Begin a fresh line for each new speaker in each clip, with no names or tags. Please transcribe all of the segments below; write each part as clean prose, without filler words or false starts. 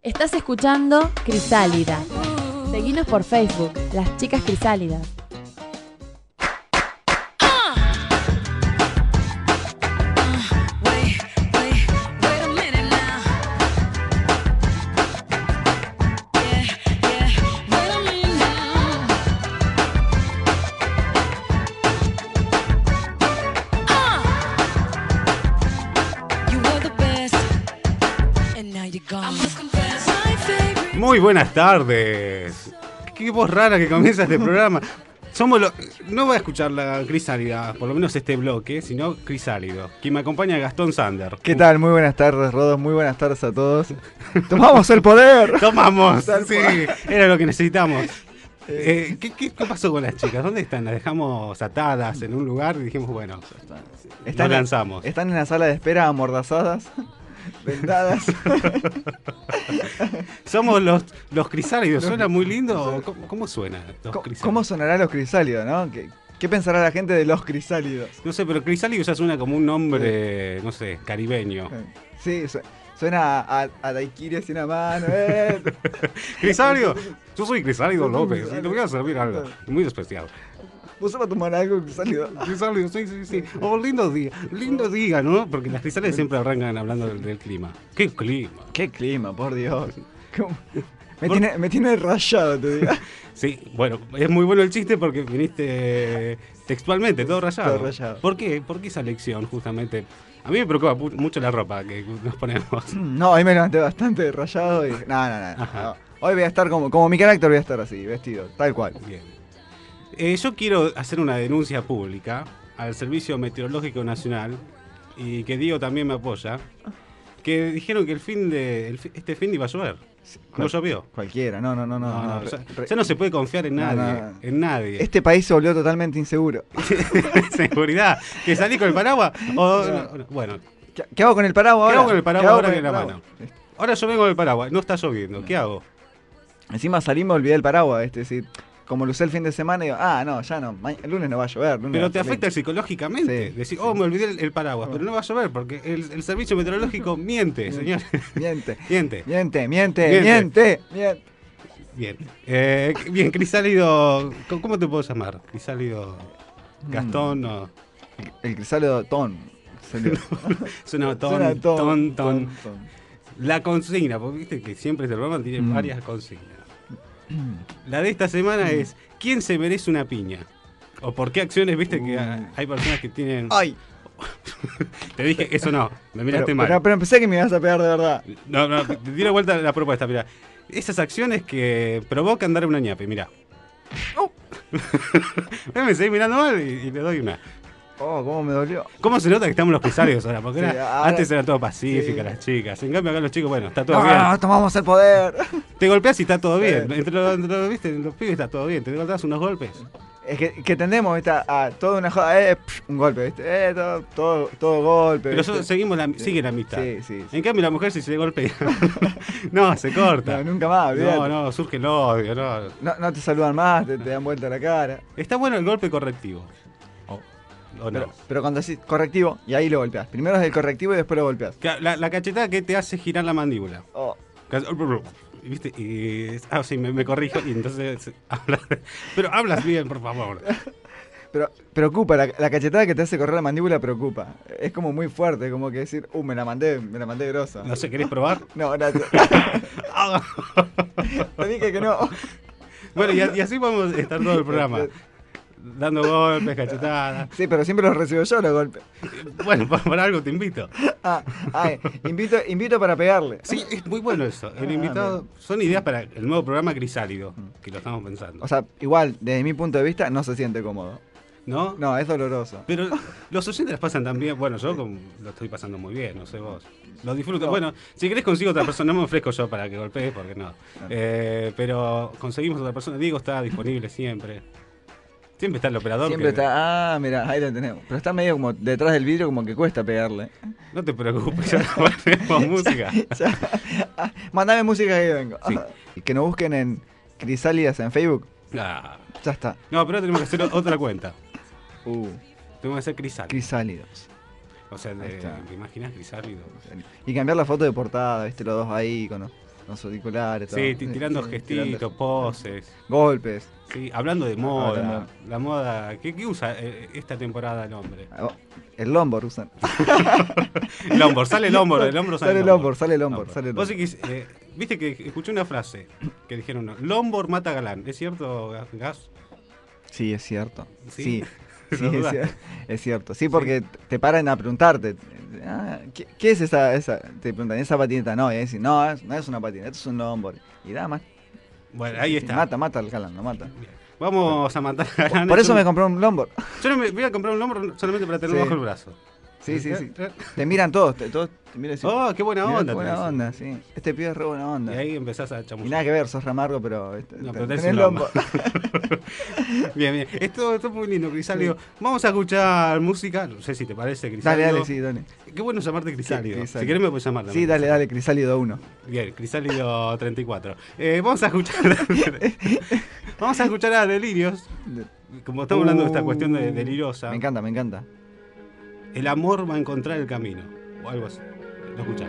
Estás escuchando Crisálida. Seguinos por Facebook, Las Chicas Crisálidas.
Muy buenas tardes. Qué voz rara que comienza este programa. No voy a escuchar la Crisálida, por lo menos este bloque, sino Crisálido. Quien me acompaña es Gastón Sander.
¿Qué tal? Muy buenas tardes, Rodos. Muy buenas tardes a todos. ¡Tomamos el poder!
¡Tomamos! Sí, era lo que necesitamos. ¿Qué pasó con las chicas? ¿Dónde están? Las dejamos atadas en un lugar y dijimos, bueno, nos lanzamos.
Están en la sala de espera amordazadas, vendadas.
Somos los crisálidos. ¿Suena muy lindo? ¿Cómo suena?
¿Cómo sonará los crisálidos, no? ¿Qué pensará la gente de los crisálidos?
No sé, pero crisálido ya suena como un nombre, no sé, caribeño.
Sí, suena a daiquiri así una mano.
Crisálido, yo soy Crisálido López y te voy a servir algo muy especial.
¿Vos vas a tomar algo, Crisálido?
Crisálido, sí. Oh, lindo día, ¿no? Porque las crisálidas siempre arrancan hablando del clima. ¿Qué clima?
¿Qué clima, por Dios? Me tiene rayado, te digo.
Sí, bueno, es muy bueno el chiste porque viniste textualmente, todo rayado.
Todo rayado.
¿Por qué? ¿Por qué esa lección, justamente? A mí me preocupa mucho la ropa que nos ponemos.
No, ahí me levanté bastante rayado y... No. Hoy voy a estar como mi carácter, voy a estar así, vestido, tal cual.
Bien. Yo quiero hacer una denuncia pública al Servicio Meteorológico Nacional y que Diego también me apoya, que dijeron que este fin iba a llover. ¿No llovió?
Cualquiera, no.
Ya no se puede confiar en nadie.
Este país se volvió totalmente inseguro.
Seguridad. ¿Que salí con el paraguas? Bueno.
¿Qué hago con el paraguas ahora?
¿Qué hago con el paraguas ahora en la mano? Ahora yo vengo con el paraguas, no está lloviendo, ¿qué hago?
Encima salí y me olvidé el paraguas, es decir, como lo usé el fin de semana y digo, no, ya no, el lunes no va a llover.
Pero te afecta psicológicamente.
Sí.
Decir, me olvidé el paraguas, pero no va a llover porque el servicio meteorológico miente, señor.
Miente.
Bien. Bien, Crisálido, ¿cómo te puedo llamar? Crisálido Gastón o...
El Crisálido Ton.
Suena ton. La consigna, porque viste que siempre este programa tiene varias consignas. La de esta semana es ¿quién se merece una piña? O por qué acciones, viste que hay personas que tienen...
¡Ay!
Te dije, eso no, me miraste mal.
Pero pensé que me ibas a pegar de verdad.
No, te di la vuelta a la propuesta, mira. Esas acciones que provocan dar una ñape, mirá. Me seguí mirando mal y le doy una.
Oh, cómo me dolió.
¿Cómo se nota que estamos los crisálidos ahora? Porque antes era todo pacífica, las chicas. En cambio acá los chicos, bueno, está todo bien.
Tomamos el poder.
Te golpeas y está todo bien. Entre los pibes está todo bien. Te das unos golpes.
Es que tendemos a toda una joda, un golpe, ¿viste? Todo golpe.
Pero sigue la amistad.
Sí.
En cambio la mujer si se golpea, no, se corta.
No, nunca más, olvidate.
No, surge el odio,
no te saludan más, te dan vuelta la cara.
Está bueno el golpe correctivo.
Pero cuando decís correctivo, y ahí lo golpeás. Primero es el correctivo y después lo golpeás.
La cachetada que te hace girar la mandíbula. ¿Viste? Y sí, me corrijo y entonces pero hablas bien, por favor.
Pero preocupa, la cachetada que te hace correr la mandíbula preocupa. Es como muy fuerte, como que decir, me la mandé grosa.
No sé, ¿querés probar?
No, gracias. Te dije que no.
Bueno, y así podemos estar todo el programa. Dando golpes, cachetadas.
Sí, pero siempre los recibo yo los golpes.
Bueno, por algo te invito.
Invito para pegarle.
Sí, es muy bueno eso. El invitado son ideas para el nuevo programa Crisálido, que lo estamos pensando.
O sea, igual, desde mi punto de vista, no se siente cómodo.
¿No?
No, es doloroso.
Pero los oyentes las pasan tan bien. Bueno, yo lo estoy pasando muy bien, no sé vos. Lo disfruto. No. Bueno, si querés consigo otra persona, no me ofrezco yo para que golpees, porque no. Pero conseguimos otra persona. Diego está disponible siempre. Siempre está el operador.
Siempre está. Mira, ahí lo tenemos. Pero está medio como detrás del vidrio, como que cuesta pegarle.
No te preocupes, ya ponemos música.
Mandame música que vengo. Sí. Y que nos busquen en Crisálidas en Facebook.
Ya
está.
No, pero tenemos que hacer otra cuenta. Tenemos que hacer Crisálidos.
Crisálidos.
O sea, ¿te imaginas Crisálidos?
Y cambiar la foto de portada, viste, los dos ahí, iconos. los auriculares, todo.
Sí, tirando gestitos, poses.
Golpes.
Sí, hablando de moda. La moda. ¿Qué usa esta temporada el hombre?
El Lombard usan.
Lombard, sale el hombro, del hombro
sale el hombro. Sale el hombro.
Vos viste que escuché una frase que dijeron, Lombard mata galán. ¿Es cierto, Gas?
Sí, es cierto.
Sí.
Sí, es cierto. Sí, porque te paran a preguntarte, ¿qué es esa? Te preguntan, ¿esa patineta? No, y decís, no es una patineta, esto es un longboard. Y nada más.
Bueno, ahí está.
Mata al galán, lo mata.
Bien. Vamos a matar a galán.
Por eso me compré un longboard.
Yo no me voy a comprar un longboard solamente para tenerlo bajo el brazo.
Sí. Te miran todos te miran así.
Oh, qué buena onda.
Qué buena onda, sí. Este pibe es re buena onda.
Y ahí empezás a chamuscar.
Y nada que ver, sos ramargo, pero...
No, pero tenés un lombo. Bien. Esto es muy lindo, Crisálida. Sí. Vamos a escuchar música. No sé si te parece, Crisálida.
Dale.
Qué bueno llamarte Crisálida.
Sí,
si querés me puedes llamar también.
Sí, dale, Crisálida 1.
Bien, Crisálida 34. Vamos a escuchar... Vamos a escuchar a Delirios. Como estamos hablando de esta cuestión de deliriosa.
Me encanta.
El amor va a encontrar el camino. O algo así. Lo escuchamos.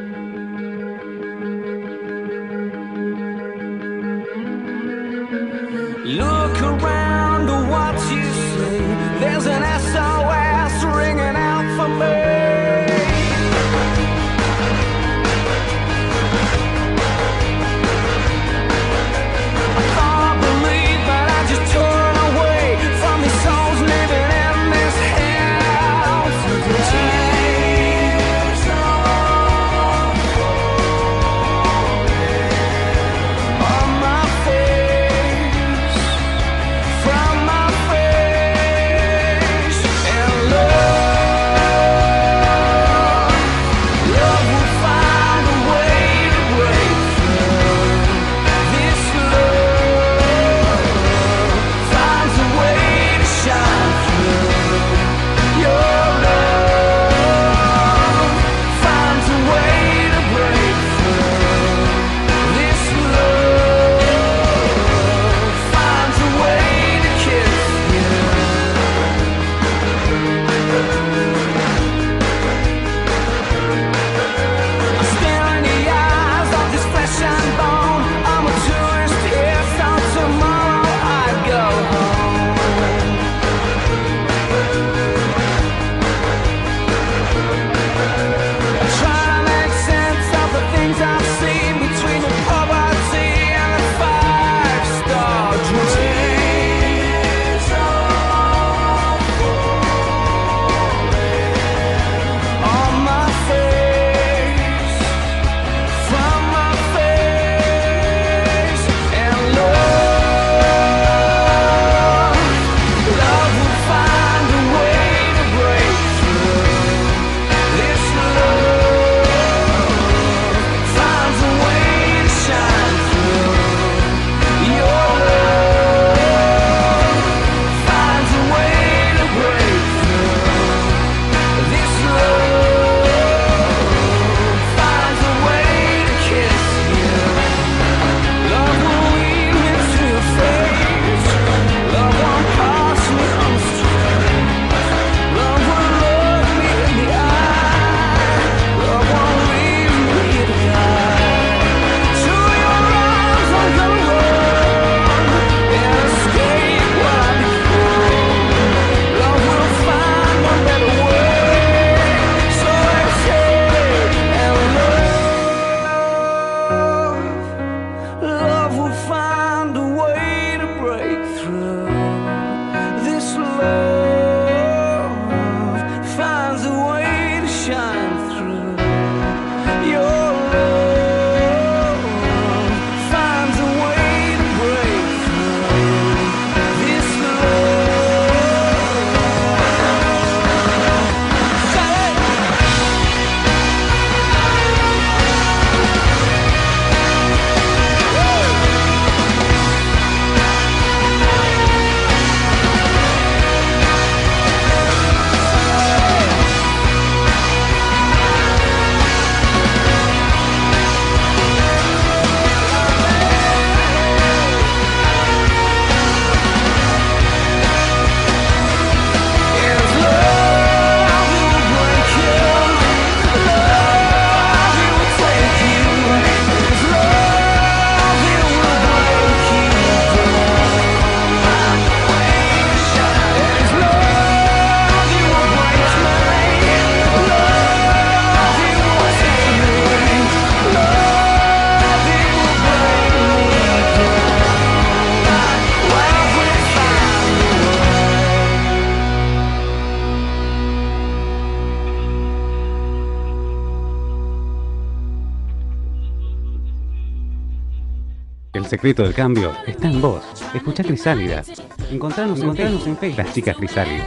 Look around to what you see. There's an SOS ringing out for me. I can't believe that I just turn away from these souls living in this house today. On my face, from my face.
El secreto del cambio está en vos. Escuchá Crisálida. Encontranos en Facebook. Las chicas Crisálidas.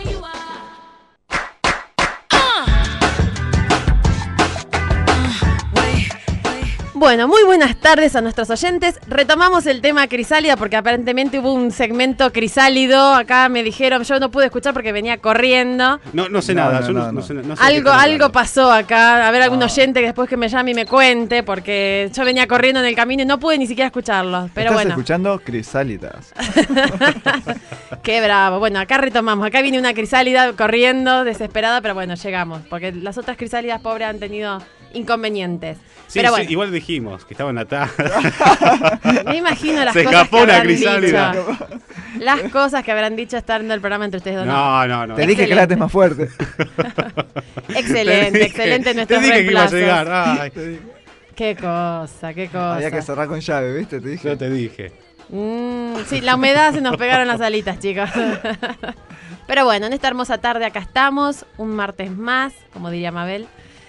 Bueno, muy buenas tardes a nuestros oyentes. Retomamos el tema Crisálida porque aparentemente hubo un segmento crisálido. Acá me dijeron, yo no pude escuchar porque venía corriendo.
No sé nada. No sé
Algo pasó acá. A ver, algún oyente que después que me llame y me cuente, porque yo venía corriendo en el camino y no pude ni siquiera escucharlo. Pero
Estás
bueno.
escuchando Crisálidas.
Qué bravo. Bueno, acá retomamos. Acá viene una crisálida corriendo, desesperada, pero bueno, llegamos. Porque las otras crisálidas pobres han tenido inconvenientes.
Sí,
pero bueno.
Igual dijimos que estaban atadas.
Me imagino las
Se
cosas
escapó
que
una
habrán
crisálida.
dicho. Las cosas que habrán dicho estando el programa entre ustedes dos.
No.
Te dije que lates más fuerte.
Excelente nuestro
Te dije que iba a
reemplazos.
llegar. Ay,
Qué cosa.
Había que cerrar con llave, ¿viste? Te dije.
yo te dije.
Sí, la humedad se nos pegaron las alitas, chicos. Pero bueno, en esta hermosa tarde acá estamos, un martes más, como diría Mabel.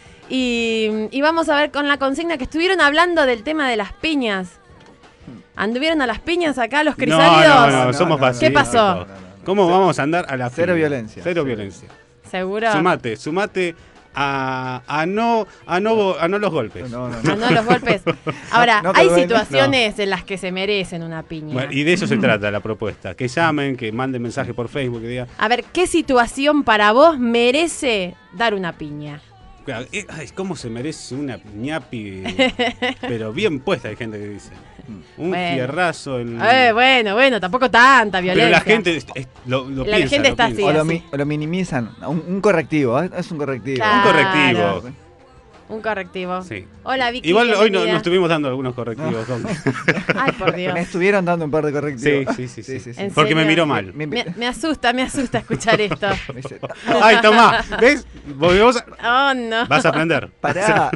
Y vamos a ver con la consigna que estuvieron hablando del tema de las piñas. ¿Anduvieron a las piñas acá los crisálidos?
No, somos
no.
pacíficos.
¿Qué pasó?
¿Cómo vamos a andar a la
Cero
piña?
violencia.
Cero violencia.
¿Seguro?
Sumate a no los golpes.
No.
Ah, no, los golpes. Ahora,
No te
hay
duele.
situaciones en las que se merecen una piña.
Bueno, y de eso se trata la propuesta. Que llamen, que manden mensaje por Facebook, que digan.
A ver, ¿qué situación para vos merece dar una piña?
Claro, ay, ¿cómo se merece una ñapi? Pero bien puesta, hay gente que dice. Un
Bueno.
fierrazo en.
Bueno, tampoco tanta
Pero
violencia.
la gente lo
La
piensa.
gente está así.
O lo minimizan. Un correctivo, ¿eh? Es un correctivo.
Claro.
Un correctivo.
Un correctivo.
Sí.
Hola, Vicky.
Igual hoy
bienvenida.
nos estuvimos dando algunos correctivos.
Ay, por Dios.
Me estuvieron dando un par de correctivos.
Sí.
¿En
Porque me
serio?
miró mal.
Me asusta escuchar esto.
Me dice,
Ay, tomá. ¿Ves? Vos
Oh, no.
vas a aprender.
pará.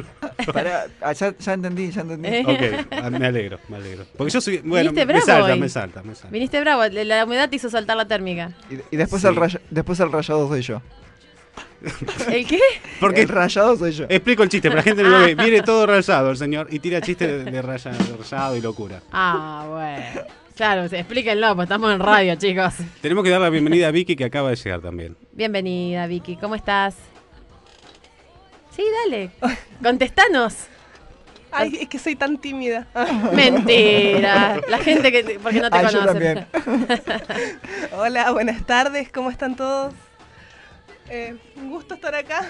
Ya entendí.
Ok, me alegro. Porque yo soy. Bueno,
Viniste bravo hoy.
me salta.
Viniste bravo, la humedad te hizo saltar la térmica.
Y después,
Sí.
después el rayado soy yo.
¿El qué?
Porque
El rayado soy yo.
explico el chiste, pero la gente no lo ve. Viene todo rayado el señor y tira chistes de rayado y locura.
Ah, bueno. Claro, explíquenlo, pues estamos en radio, chicos.
Tenemos que dar la bienvenida a Vicky, que acaba de llegar también.
Bienvenida, Vicky. ¿Cómo estás? Sí, dale. Contestanos.
Ay, es que soy tan tímida.
Mentira. La gente que. Porque no te
Yo
conoce.
también.
Hola, buenas tardes, ¿cómo están todos? Un gusto estar acá.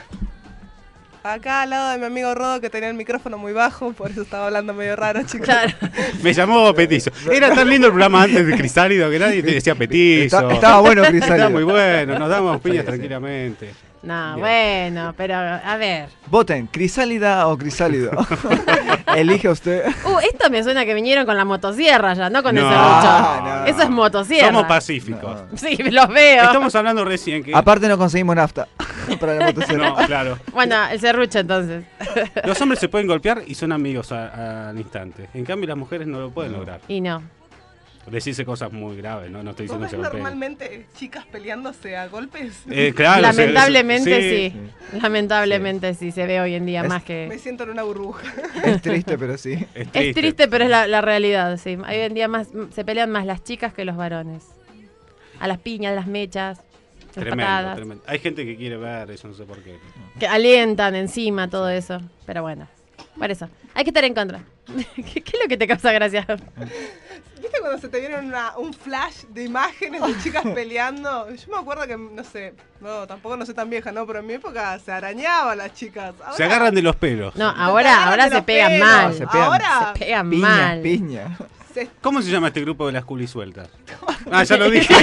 Acá al lado de mi amigo Rodo, que tenía el micrófono muy bajo, por eso estaba hablando medio raro, chicos.
Claro.
Me llamó Petizo. Era tan lindo el programa antes de Crisálido que nadie te decía Petizo.
Estaba bueno, Crisálido.
Está muy bueno, nos damos piñas
Sí.
tranquilamente.
No,
Bien.
bueno, pero a ver.
Voten, Crisálida o Crisálido. Elige usted.
Esto me suena que vinieron con la motosierra ya, no con el
No,
serrucho.
no.
Eso es motosierra.
Somos pacíficos.
No.
Sí, los veo.
Estamos hablando recién que.
Aparte no conseguimos nafta para la motocicleta.
No, claro.
Bueno, el serrucho entonces.
Los hombres se pueden golpear y son amigos al instante. En cambio, las mujeres no lo pueden lograr.
Y no.
Decirse cosas muy graves, ¿no? No estoy
¿Vos
diciendo
ves
que se golpeen.
normalmente chicas peleándose a golpes?
Claro,
Lamentablemente
sí.
sí. Lamentablemente sí, se ve hoy en día más
Me
que...
siento en una burbuja.
Es triste, pero sí.
Es triste, pero es la realidad, sí. Hoy en día más se pelean más las chicas que los varones. A las piñas, a las mechas, las
Tremendo,
patadas.
tremendo. Hay gente que quiere ver eso, no sé por qué.
Que alientan encima todo eso. Pero bueno, por eso. Hay que estar en contra. ¿Qué es lo que te causa gracia?
¿Viste cuando se te viene un flash de imágenes de chicas peleando? Yo me acuerdo que, no sé, tampoco no soy tan vieja, ¿no? Pero en mi época se arañaban las chicas. Ahora,
Se agarran de los pelos.
No,
se
ahora
agarran de
se
los
pegan
pelos.
mal.
Se pegan.
Ahora
Se pegan
Piña,
mal.
piña.
se-
¿Cómo se llama este grupo de las culisueltas? Ah, ya lo dije.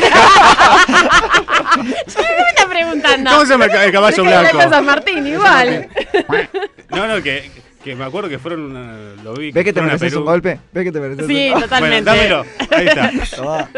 Me está preguntando.
¿Cómo se llama el caballo
¿De qué habla
blanco?
San Martín? Igual.
No, que me acuerdo que fueron. Lo vi.
¿Ves que te
fueron a
mereces
Perú.
un golpe? ¿Ves que te mereces
Sí,
un golpe?
totalmente.
Bueno, dámelo. Ahí está.
Tomá.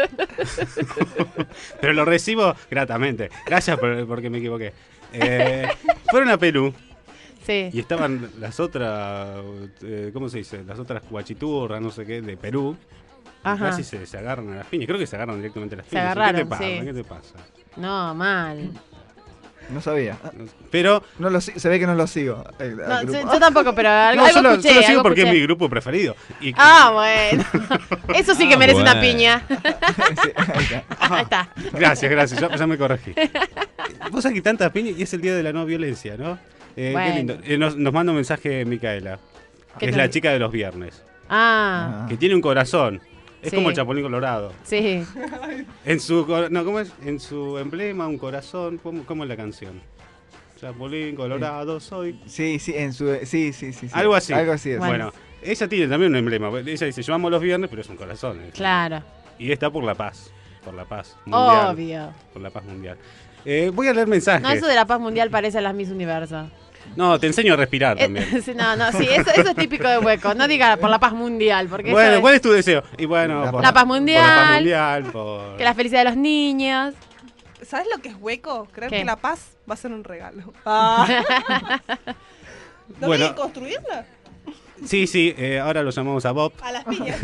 Pero lo recibo gratamente. Gracias porque me equivoqué. Fueron a Perú
Sí.
y estaban las otras, ¿cómo se dice? Las otras guachiturras, no sé qué, de Perú. Y
Ajá.
casi se agarran a las piñas. Creo que se agarran directamente a las
Se
piñas.
agarraron,
¿Qué te pasa?
sí.
¿Qué te pasa?
No, mal.
No sabía.
Pero
Se ve que no lo sigo.
No, yo tampoco, pero algo
yo lo
escuché.
sigo porque es mi grupo preferido. Y,
bueno. Eso sí que merece una
bueno.
piña.
Sí, ahí está.
Ahí está.
Gracias, ya me corregí. Vos sabés que tanta piña y es el día de la no violencia, ¿no?
Bueno.
Qué lindo. Nos manda un mensaje Micaela,
¿Qué
que es
te
la
dice?
chica de los viernes,
Ah,
que tiene un corazón. Es
Sí.
como el Chapulín Colorado.
sí.
En su ¿cómo es? En su emblema, un corazón. ¿Cómo es la canción? Chapulín Colorado soy.
Sí, sí, sí.
Algo así.
Algo así es.
Bueno, ella tiene también un emblema. Ella dice, llevamos los viernes, pero es un corazón.
Claro.
Y está por la paz. Por la paz mundial.
Obvio.
Por la paz mundial. Voy a leer mensajes.
No, eso de la paz mundial parece a las Miss Universo.
No, te enseño a respirar también.
Sí, eso es típico de Hueco. No diga por la paz mundial, porque
Bueno,
eso
¿cuál es tu deseo? Y bueno,
La
por
paz
por
mundial.
la paz mundial, por...
que la felicidad de los niños.
¿Sabes lo que es hueco? Creer
¿Qué?
que la paz va a ser un regalo. ¿No
Bueno.
hay que construirla?
Sí, ahora lo llamamos a Bob.
A las piñas.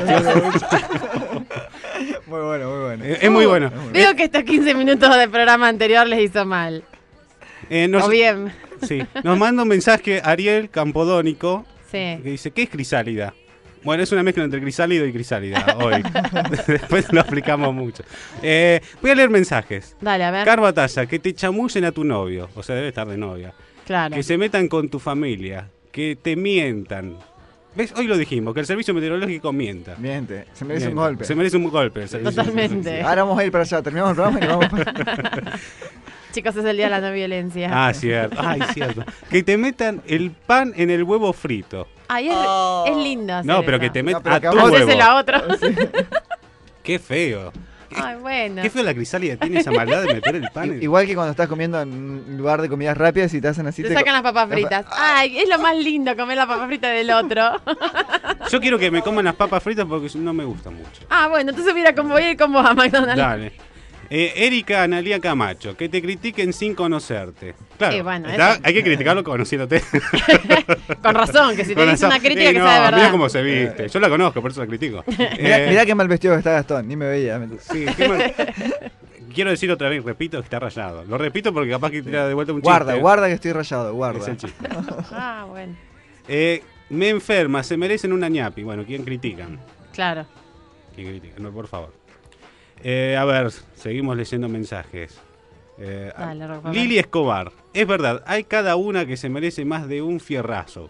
Muy bueno, muy bueno.
Es muy bueno.
Veo que estos 15 minutos del programa anterior les hizo mal.
Nos,
O bien.
sí, nos manda un mensaje Ariel Campodónico
Sí.
que dice, ¿qué es crisálida? Bueno, es una mezcla entre crisálido y crisálida hoy. Después lo explicamos mucho. Voy a leer mensajes.
Dale, a ver.
Carbatalla, que te chamullen a tu novio. O sea, debe estar de novia.
Claro.
Que se metan con tu familia. Que te mientan. ¿Ves? Hoy lo dijimos, que el servicio meteorológico mienta.
Miente, se merece
Miente.
un golpe.
Se merece un golpe el servicio
Totalmente.
meteorológico.
Ahora vamos a ir para allá, terminamos el programa y nos vamos para...
Chicos, es el día de la no violencia.
Ah, cierto. Ay, cierto. Que te metan el pan en el huevo frito.
Ay, es lindo hacer
No, pero
eso.
que te metan
pero
a
que
tu
vos
huevo.
Hacéselo a otro.
Qué feo.
Ay, bueno.
Qué feo la crisálida tiene esa maldad de meter el pan en...
Igual que cuando estás comiendo en un lugar de comidas rápidas y te hacen así...
Te sacan las papas fritas. Ay, es lo más lindo comer la papa frita del otro.
Yo quiero que me coman las papas fritas porque no me gustan mucho.
Ah, bueno, entonces mira cómo voy a ir con vos a McDonald's.
Dale. Erika Analía Camacho, que te critiquen sin conocerte. Claro,
Bueno,
está-
eso.
hay que criticarlo conociéntote.
Con razón, que si te
Con
dice
razón.
una crítica que
no,
sea de verdad.
Mira cómo se viste. Yo la conozco, por eso la critico.
Mirá qué mal vestido que está Gastón, ni me veía.
Sí, qué mal- Quiero decir otra vez, repito, que está rayado. Lo repito porque capaz que tira de vuelta un chiste.
Guarda que estoy rayado, guarda.
Es el chiste.
Ah, bueno.
Me enferma, se merecen una ñapi. Bueno, ¿quién critican?
Claro.
¿Quién critica? No, por favor. A ver, seguimos leyendo mensajes.
Dale, Rock, a ver.
Lili Escobar. Es verdad, hay cada una que se merece más de un fierrazo.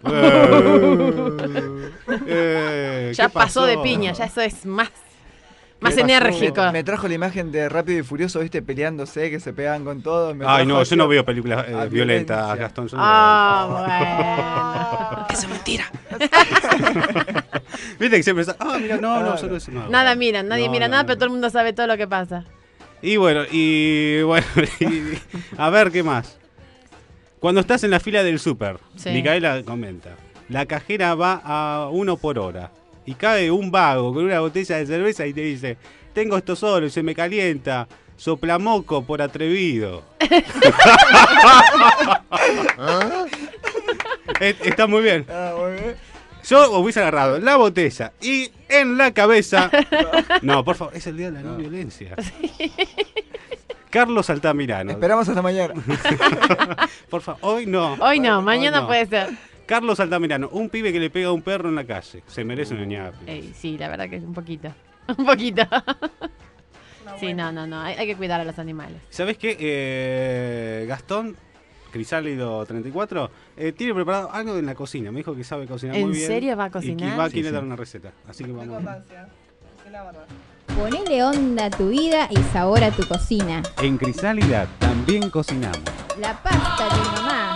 Ya
¿qué
pasó de
pasó?
piña, ya eso es más
¿Qué pasó?
enérgico.
Me trajo la imagen de Rápido y Furioso, viste, peleándose, que se pegan con todo. me
Ay,
trajo
no,
así
yo no veo películas
a
violentas,
violencia.
Gastón. Yo no
Ah,
Eso es mentira.
veo. Viste que siempre está. Ah, mira, no, solo eso. No,
Nada miran, nadie
No,
mira
no,
nada,
no.
pero todo el mundo sabe todo lo que pasa.
Y bueno, a ver, ¿qué más? Cuando estás en la fila del súper,
Sí.
Micaela comenta, la cajera va a 1 por hora y cae un vago con una botella de cerveza y te dice, tengo esto solo y se me calienta, soplamoco por atrevido. Está muy bien.
Ah, muy bien.
Yo hubiese agarrado la botella y en la cabeza... No, por favor, es el día de la no violencia. Carlos Altamirano.
Esperamos hasta mañana.
Por favor, hoy no.
Hoy no, mañana
no.
puede ser.
Carlos Altamirano, un pibe que le pega a un perro en la calle. Se merece una ñapi.
Ey, sí, la verdad que es un poquito. Un poquito. Sí, no. Hay que cuidar a los animales.
¿Sabés qué? Gastón, Crisálido 34, tiene preparado algo en la cocina. Me dijo que sabe cocinar
¿En
muy bien.
serio va a
Y
cocinar?
que va a
Sí,
querer
sí.
dar una receta. Así que
Qué
vamos.
importancia. Es la verdad.
Ponele onda a tu vida y sabor a tu cocina.
En Crisálida también cocinamos.
La pasta de mamá.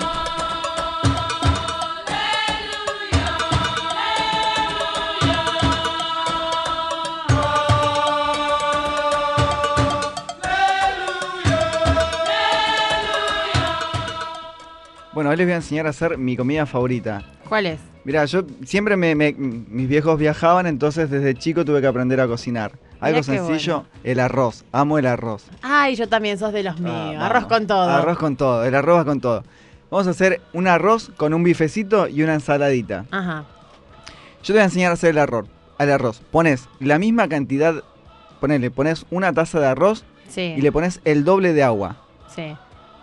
Bueno, hoy les voy a enseñar a hacer mi comida favorita.
¿Cuál es?
Mirá, yo siempre mis viejos viajaban, entonces desde chico tuve que aprender a cocinar. Algo
qué
sencillo,
bueno.
el arroz. Amo el arroz.
Ay, yo también sos de los míos.
Vamos.
Arroz con todo.
Arroz con todo, el arroz va con todo. Vamos a hacer un arroz con un bifecito y una ensaladita.
Ajá.
Yo te voy a enseñar a hacer el arroz. Al arroz, pones la misma cantidad, pones una taza de arroz
Sí.
y le pones el doble de agua.
Sí.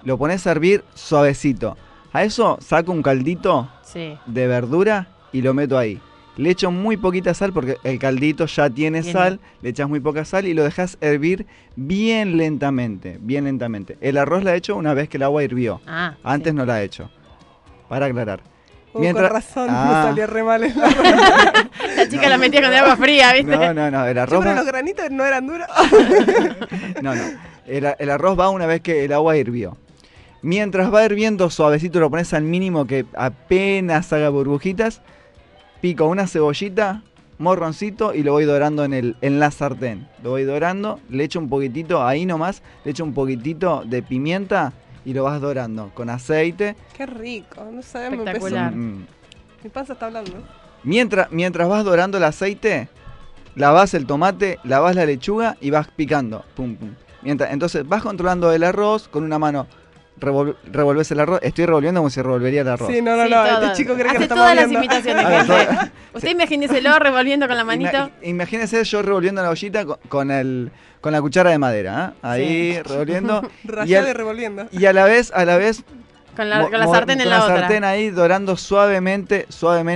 lo pones a hervir suavecito. A eso saco un caldito
Sí.
de verdura y lo meto ahí. Le echo muy poquita sal porque el caldito ya tiene sal, le echas muy poca sal y lo dejas hervir bien lentamente, bien lentamente. El arroz la he hecho una vez que el agua hirvió. Antes no la he hecho. Para aclarar.
Con razón, me salió re mal el arroz.
La chica la metía con el agua fría, ¿viste?
No, el arroz
pero los granitos no eran duros.
No. El arroz va una vez que el agua hirvió. Mientras va hirviendo suavecito, lo pones al mínimo que apenas haga burbujitas. Pico una cebollita, morroncito y lo voy dorando en la sartén. Lo voy dorando, le echo un poquitito, ahí nomás, le echo un poquitito de pimienta y lo vas dorando con aceite.
Qué rico, no sé,
espectacular.
Mi panza está hablando.
Mientras vas dorando el aceite, lavas el tomate, lavas la lechuga y vas picando. Pum, pum. Entonces vas controlando el arroz con una mano. Revolves el arroz. Estoy revolviendo como si revolvería el arroz.
Sí, no. Este chico cree que lo
hace
estamos
todas las
viendo.
imitaciones, gente. Usted imagíneselo revolviendo con la manito.
Imagínese yo revolviendo la ollita con la cuchara de madera. Ahí revolviendo.
Rayado y revolviendo.
Y a la vez
con la sartén en la otra.
Con la sartén ahí dorando suavemente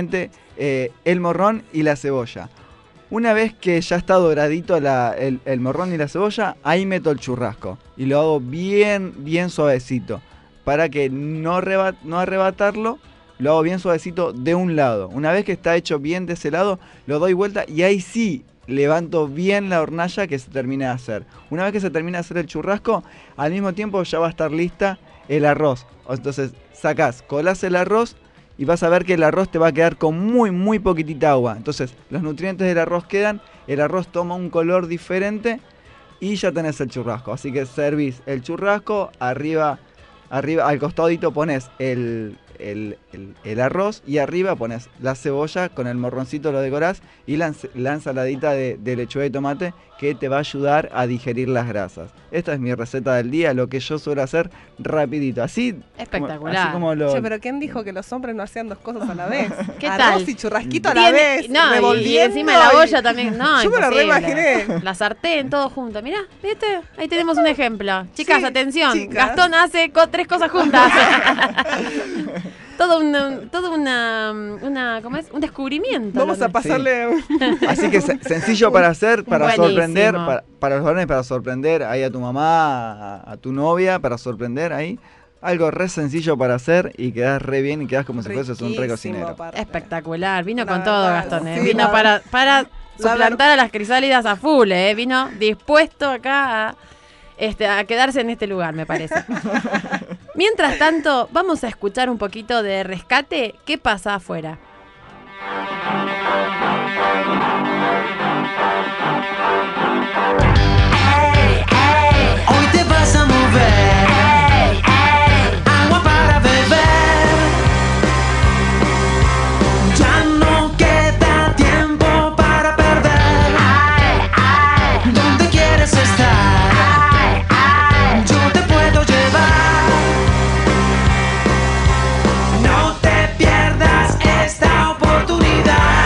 el morrón y la cebolla. Una vez que ya está doradito el morrón y la cebolla, ahí meto el churrasco. Y lo hago bien suavecito. Para que no arrebatarlo, lo hago bien suavecito de un lado. Una vez que está hecho bien de ese lado, lo doy vuelta y ahí sí levanto bien la hornalla que se termina de hacer. Una vez que se termina de hacer el churrasco, al mismo tiempo ya va a estar lista el arroz. Entonces colás el arroz. Y vas a ver que el arroz te va a quedar con muy poquitita agua. Entonces los nutrientes del arroz quedan, el arroz toma un color diferente y ya tenés el churrasco. Así que servís el churrasco, arriba al costadito pones el arroz y arriba pones la cebolla, con el morroncito lo decorás y la ensaladita de lechuga y tomate que te va a ayudar a digerir las grasas. Esta es mi receta del día, lo que yo suelo hacer rapidito, así
espectacular.
Che, pero ¿quién dijo que los hombres no hacían dos cosas a la vez?
¿Qué
Arroz
tal?
y churrasquito a la vez,
No,
revolviendo
y encima la olla también. No,
yo me lo reimaginé.
La sartén, todo junto. Mirá, ¿viste? Ahí tenemos un ejemplo. Chicas,
Sí,
atención.
chicas.
Gastón hace 3 cosas juntas. todo ¿cómo es? Un descubrimiento.
Vamos a pasarle
Así que sencillo para hacer, para
Buenísimo.
sorprender, para los varones, para sorprender ahí a tu mamá, a tu novia, para sorprender ahí. Algo re sencillo para hacer y quedás re bien y quedás como si fueses un re cocinero.
aparte.
Espectacular. Vino
La
con todo,
verdad,
Gastón.
sí,
Vino para suplantar a las crisálidas a full. Vino dispuesto acá a quedarse en este lugar, me parece. Mientras tanto, vamos a escuchar un poquito de Rescate. ¿Qué pasa afuera?
Hoy te vas a mover. Agua para beber. Ya no queda tiempo para perder. ¿Dónde quieres estar? Yo te puedo llevar. No te pierdas esta oportunidad.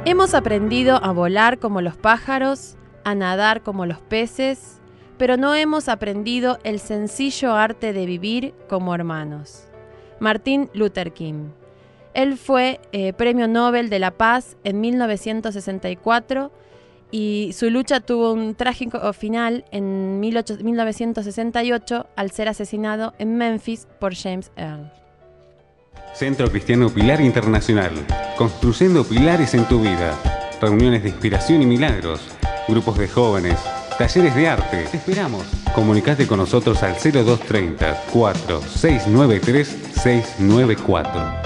Hemos aprendido a volar como los pájaros, a nadar como los peces, pero no hemos aprendido el sencillo arte de vivir como hermanos. Martin Luther King. Él fue Premio Nobel de la Paz en 1964 y su lucha tuvo un trágico final en 1968 al ser asesinado en Memphis por James Earl.
Centro Cristiano Pilar Internacional. Construyendo pilares en tu vida. Reuniones de inspiración y milagros. Grupos de jóvenes. Talleres de arte. Te esperamos. Comunicate con nosotros al 0230 4693 694.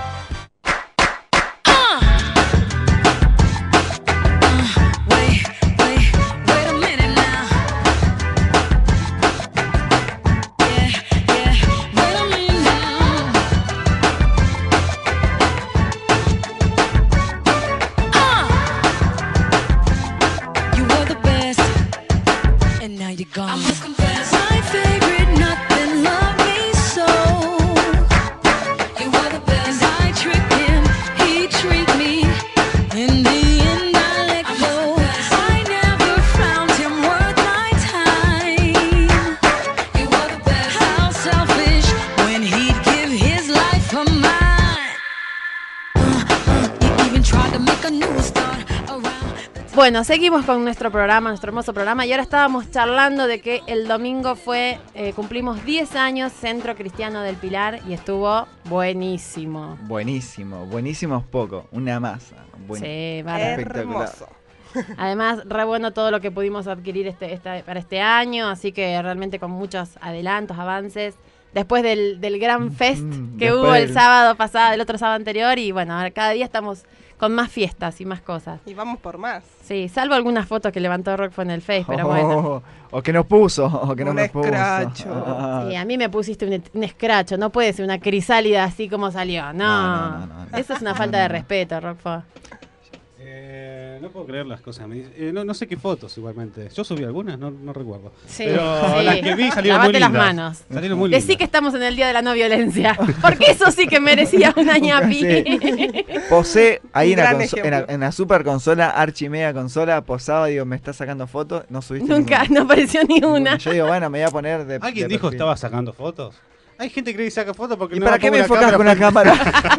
Bueno, seguimos con nuestro programa, nuestro hermoso programa, y ahora estábamos charlando de que el domingo cumplimos 10 años Centro Cristiano del Pilar y estuvo buenísimo.
Buenísimo es poco, una masa.
Sí,
espectacular.
Además, re bueno todo lo que pudimos adquirir para este año, así que realmente con muchos adelantos, avances. Después del gran fest que hubo el sábado pasado, el otro sábado anterior, y bueno, cada día estamos con más fiestas y más cosas.
Y vamos por más.
Sí, salvo algunas fotos que levantó Rockfo en el Face, pero bueno.
O que nos puso, o que no me puso.
escracho.
Sí, a mí me pusiste un escracho, no puede ser una crisálida así como salió. No. Eso es una falta de respeto, Rockfo.
No puedo creer las cosas. No sé qué fotos igualmente. ¿Yo subí algunas? No recuerdo.
Sí,
pero las que vi salieron
lavate
muy lindas.
las manos.
Salieron muy lindas.
Decí que estamos en el Día de la No Violencia. Porque eso sí que merecía una ñapi.
Sí. Posé ahí
Un
en la super consola, archimega consola, posaba, digo, me está sacando fotos, no subiste
Nunca,
ninguna.
no apareció ni una.
Yo digo, bueno, me voy a poner de
¿Alguien
de
dijo
perfil.
estaba sacando fotos? Hay gente que cree que saca fotos porque
¿Y
no
para
va a
qué me
poner
enfocas con la cámara?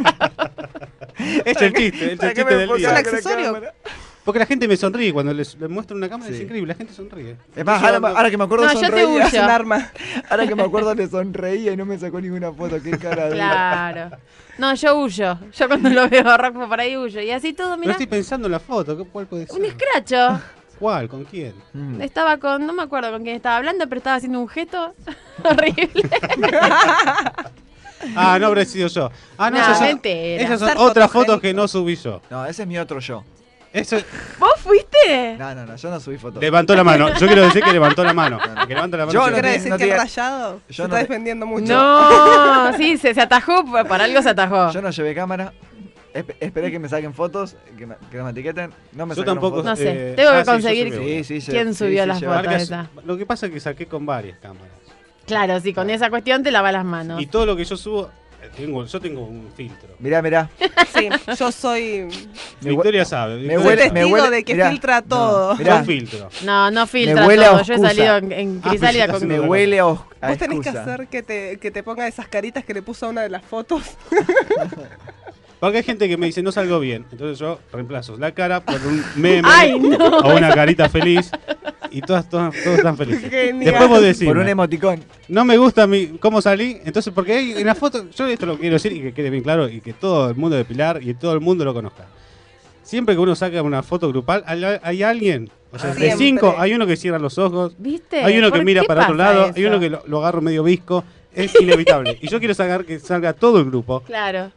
Es el chiste,
¿Para qué
del
me enfocas
día.
¿Es un
con la
accesorio?
cámara?
Porque la gente me sonríe cuando les muestro una cámara,
Sí.
es increíble, la gente sonríe.
Es más, ahora que me acuerdo
No, yo te
sonreía.
huyo.
Es un arma.
Ahora que me acuerdo le sonreía y no me sacó ninguna foto, qué cara de...
Claro. No, yo huyo. Yo cuando lo veo a Rockfo por ahí huyo. Y así todo,
Pero
mira.
estoy pensando en la foto, ¿cuál puede ser?
Un escracho.
¿Cuál? ¿Con quién?
Estaba no me acuerdo con quién estaba hablando, pero estaba haciendo un gesto horrible.
Ah, no habré sido yo. Ah, no,
No,
esas son,
mentira.
esas son
Ser
otras
fotogénico.
fotos que no subí yo.
No, ese es mi otro yo.
Eso,
¿Vos fuiste?
No, yo no subí fotos.
levantó la mano. Yo quiero decir que levantó la mano. Que levanta la mano.
Yo
sí.
no
¿Quiere
te-
decir
no
que
te-
el rayado
yo
se
no
está
te-
defendiendo mucho?
No, sí, se atajó, por algo se atajó.
Yo no llevé cámara. Esperé que me saquen fotos, que me etiqueten. No me
Yo
sacaron
tampoco.
fotos.
No sé, tengo que
sí, yo
conseguir
subí.
Sí,
¿Quién subió las
llevé.
fotos?
Marca-
esa.
Lo que pasa es que saqué con varias cámaras.
Claro, sí, con esa cuestión te lava las manos.
Y todo lo que yo subo, yo tengo un filtro.
Mirá.
Sí, yo soy
Victoria sabe.
me
Victoria
soy
huele-
sabe.
testigo
huele-
de que
mirá,
filtra
no,
todo.
mirá.
Con filtro.
No filtra
huele a
todo. Yo he
excusa.
salido en crisálida
Ah,
con...
Me huele a
Vos tenés que
excusa.
hacer que te ponga esas caritas que le puso a una de las fotos.
Porque hay gente que me dice no salgo bien. Entonces yo reemplazo la cara por un meme
¡Ay, no!
o una carita feliz. Y todos están felices.
Genial.
Después vos decís,
Por un emoticón.
no me gusta cómo salí. Entonces, porque hay en la foto, yo esto lo quiero decir y que quede bien claro y que todo el mundo de Pilar y todo el mundo lo conozca. Siempre que uno saca una foto grupal, hay alguien. O sea, de
Siempre.
5, hay uno que cierra los ojos.
¿Viste?
Hay uno que
¿Por
mira
qué
para otro
pasa
lado,
eso?
hay uno que lo agarro medio visco, es inevitable. Y yo quiero sacar que salga todo el grupo.
Claro.